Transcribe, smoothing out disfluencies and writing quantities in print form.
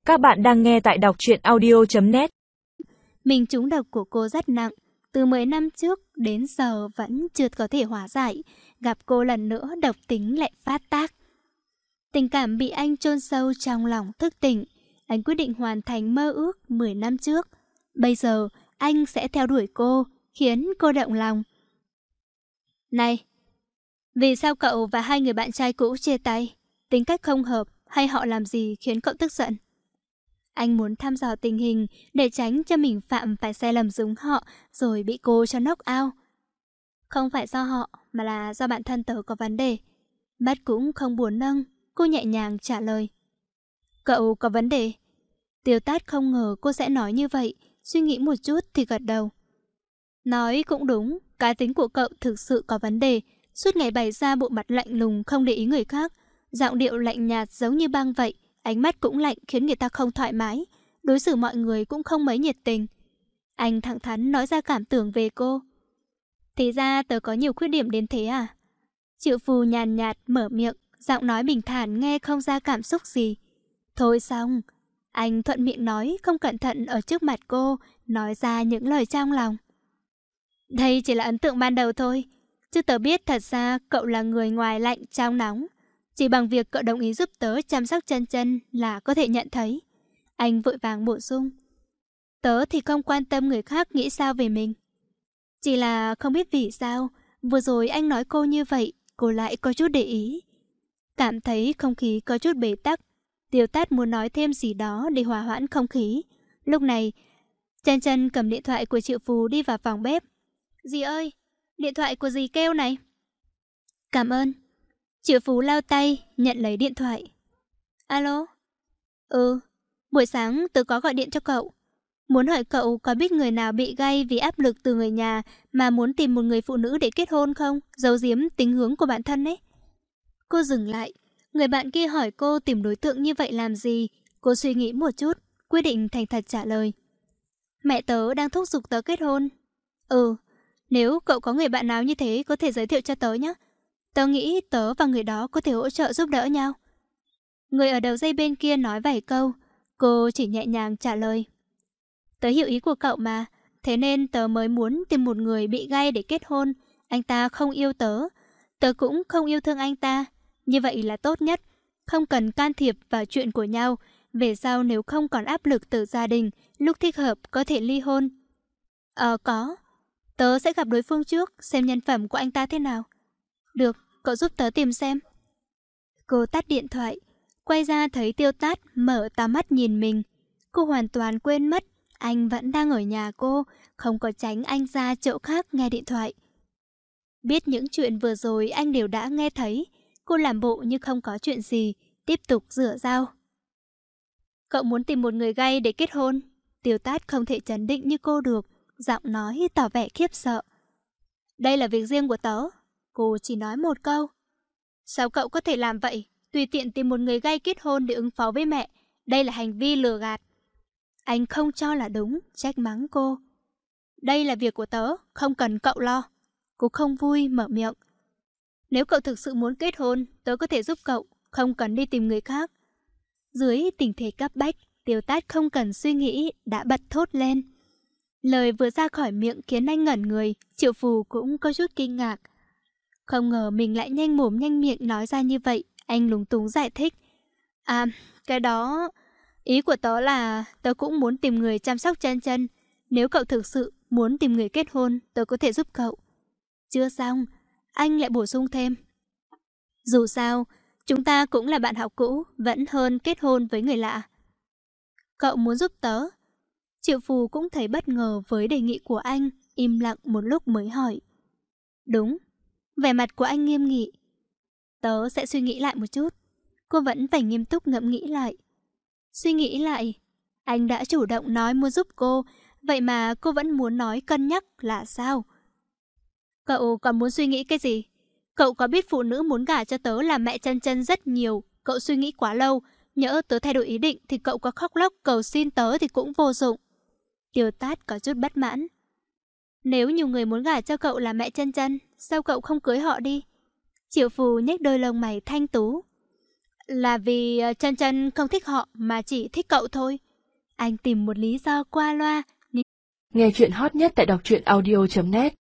Các bạn đang nghe tại đọc truyện audio.net. Mình trúng độc của cô rất nặng, từ 10 năm trước đến giờ vẫn chưa có thể hóa giải. Gặp cô lần nữa độc tính lại phát tác. Tình cảm bị anh chôn sâu trong lòng thức tỉnh. Anh quyết định hoàn thành mơ ước 10 năm trước. Bây giờ anh sẽ theo đuổi cô, khiến cô động lòng. Này, vì sao cậu và hai người bạn trai cũ chia tay? Tính cách không hợp hay họ làm gì khiến cậu tức giận? Anh muốn thăm dò tình hình để tránh cho mình phạm phải sai lầm giống họ rồi bị cô cho knock out. Không phải do họ mà là do bản thân tớ có vấn đề. Mắt cũng không buồn nâng, cô nhẹ nhàng trả lời. Cậu có vấn đề? Tiêu Tát không ngờ cô sẽ nói như vậy, suy nghĩ một chút thì gật đầu. Nói cũng đúng, cá tính của cậu thực sự có vấn đề. Suốt ngày bày ra bộ mặt lạnh lùng không để ý người khác, giọng điệu lạnh nhạt giống như băng vậy. Ánh mắt cũng lạnh khiến người ta không thoải mái, đối xử mọi người cũng không mấy nhiệt tình. Anh thẳng thắn nói ra cảm tưởng về cô. Thì ra tớ có nhiều khuyết điểm đến thế à? Triệu Phù nhàn nhạt mở miệng, giọng nói bình thản nghe không ra cảm xúc gì. Thôi xong, anh thuận miệng nói, không cẩn thận ở trước mặt cô, nói ra những lời trong lòng. Đây chỉ là ấn tượng ban đầu thôi, chứ tớ biết thật ra cậu là người ngoài lạnh trong nóng. Chỉ bằng việc cậu đồng ý giúp tớ chăm sóc chân chân là có thể nhận thấy. Anh vội vàng bổ sung. Tớ thì không quan tâm người khác nghĩ sao về mình. Chỉ là không biết vì sao, vừa rồi anh nói cô như vậy, cô lại có chút để ý. Cảm thấy không khí có chút bế tắc. Tiêu Tát muốn nói thêm gì đó để hòa hoãn không khí. Lúc này, chân chân cầm điện thoại của Triệu Phù đi vào phòng bếp. Dì ơi, điện thoại của dì kêu này. Cảm ơn. Triệu Phú lao tay, nhận lấy điện thoại. Alo? Buổi sáng tớ có gọi điện cho cậu. Muốn hỏi cậu có biết người nào bị gay vì áp lực từ người nhà mà muốn tìm một người phụ nữ để kết hôn không? Giấu giếm tính hướng của bản thân ấy. Cô dừng lại. Người bạn kia hỏi cô tìm đối tượng như vậy làm gì? Cô suy nghĩ một chút, quyết định thành thật trả lời. Mẹ tớ đang thúc giục tớ kết hôn. Nếu cậu có người bạn nào như thế có thể giới thiệu cho tớ nhé. Tớ nghĩ tớ và người đó có thể hỗ trợ giúp đỡ nhau. Người ở đầu dây bên kia nói vài câu, cô chỉ nhẹ nhàng trả lời. Tớ hiểu ý của cậu mà, thế nên tớ mới muốn tìm một người bị gay để kết hôn. Anh ta không yêu tớ, tớ cũng không yêu thương anh ta. Như vậy là tốt nhất, không cần can thiệp vào chuyện của nhau. Về sau nếu không còn áp lực từ gia đình, lúc thích hợp có thể ly hôn. Có. Tớ sẽ gặp đối phương trước, xem nhân phẩm của anh ta thế nào. Được, cậu giúp tớ tìm xem. Cô tắt điện thoại, quay ra thấy Tiêu Tát mở to mắt nhìn mình. Cô hoàn toàn quên mất anh vẫn đang ở nhà cô, không có tránh anh ra chỗ khác nghe điện thoại. Biết những chuyện vừa rồi anh đều đã nghe thấy. Cô làm bộ như không có chuyện gì, tiếp tục rửa dao. Cậu muốn tìm một người gay để kết hôn? Tiêu Tát không thể trấn định như cô được, giọng nói tỏ vẻ khiếp sợ. Đây là việc riêng của tớ. Cô chỉ nói một câu. Sao cậu có thể làm vậy? Tùy tiện tìm một người gay kết hôn để ứng phó với mẹ. Đây là hành vi lừa gạt. Anh không cho là đúng, trách mắng cô. Đây là việc của tớ, không cần cậu lo. Cô không vui mở miệng. Nếu cậu thực sự muốn kết hôn, tớ có thể giúp cậu, không cần đi tìm người khác. Dưới tình thế cấp bách, Tiêu Tát không cần suy nghĩ đã bật thốt lên. Lời vừa ra khỏi miệng khiến anh ngẩn người. Triệu Phù cũng có chút kinh ngạc. Không ngờ mình lại nhanh mồm nhanh miệng nói ra như vậy. Anh lúng túng giải thích. Cái đó... Ý của tớ là tớ cũng muốn tìm người chăm sóc chân chân. Nếu cậu thực sự muốn tìm người kết hôn, tớ có thể giúp cậu. Chưa xong, anh lại bổ sung thêm. Dù sao, chúng ta cũng là bạn học cũ, vẫn hơn kết hôn với người lạ. Cậu muốn giúp tớ? Triệu Phù cũng thấy bất ngờ với đề nghị của anh, im lặng một lúc mới hỏi. Đúng. Vẻ mặt của anh nghiêm nghị. Tớ sẽ suy nghĩ lại một chút. Cô vẫn phải nghiêm túc ngẫm nghĩ lại. Suy nghĩ lại. Anh đã chủ động nói muốn giúp cô, vậy mà cô vẫn muốn nói cân nhắc là sao? Cậu còn muốn suy nghĩ cái gì? Cậu có biết phụ nữ muốn gả cho tớ là mẹ chân chân rất nhiều. Cậu suy nghĩ quá lâu. Nhỡ tớ thay đổi ý định thì cậu có khóc lóc cầu xin tớ thì cũng vô dụng. Tiêu Tát có chút bất mãn. Nếu nhiều người muốn gả cho cậu là mẹ chân chân, sao cậu không cưới họ đi? Triệu Phù nhếch đôi lông mày thanh tú. Là vì Chân Chân không thích họ mà chỉ thích cậu thôi. Anh tìm một lý do qua loa. Nghe chuyện hot nhất tại đọc truyện audio.net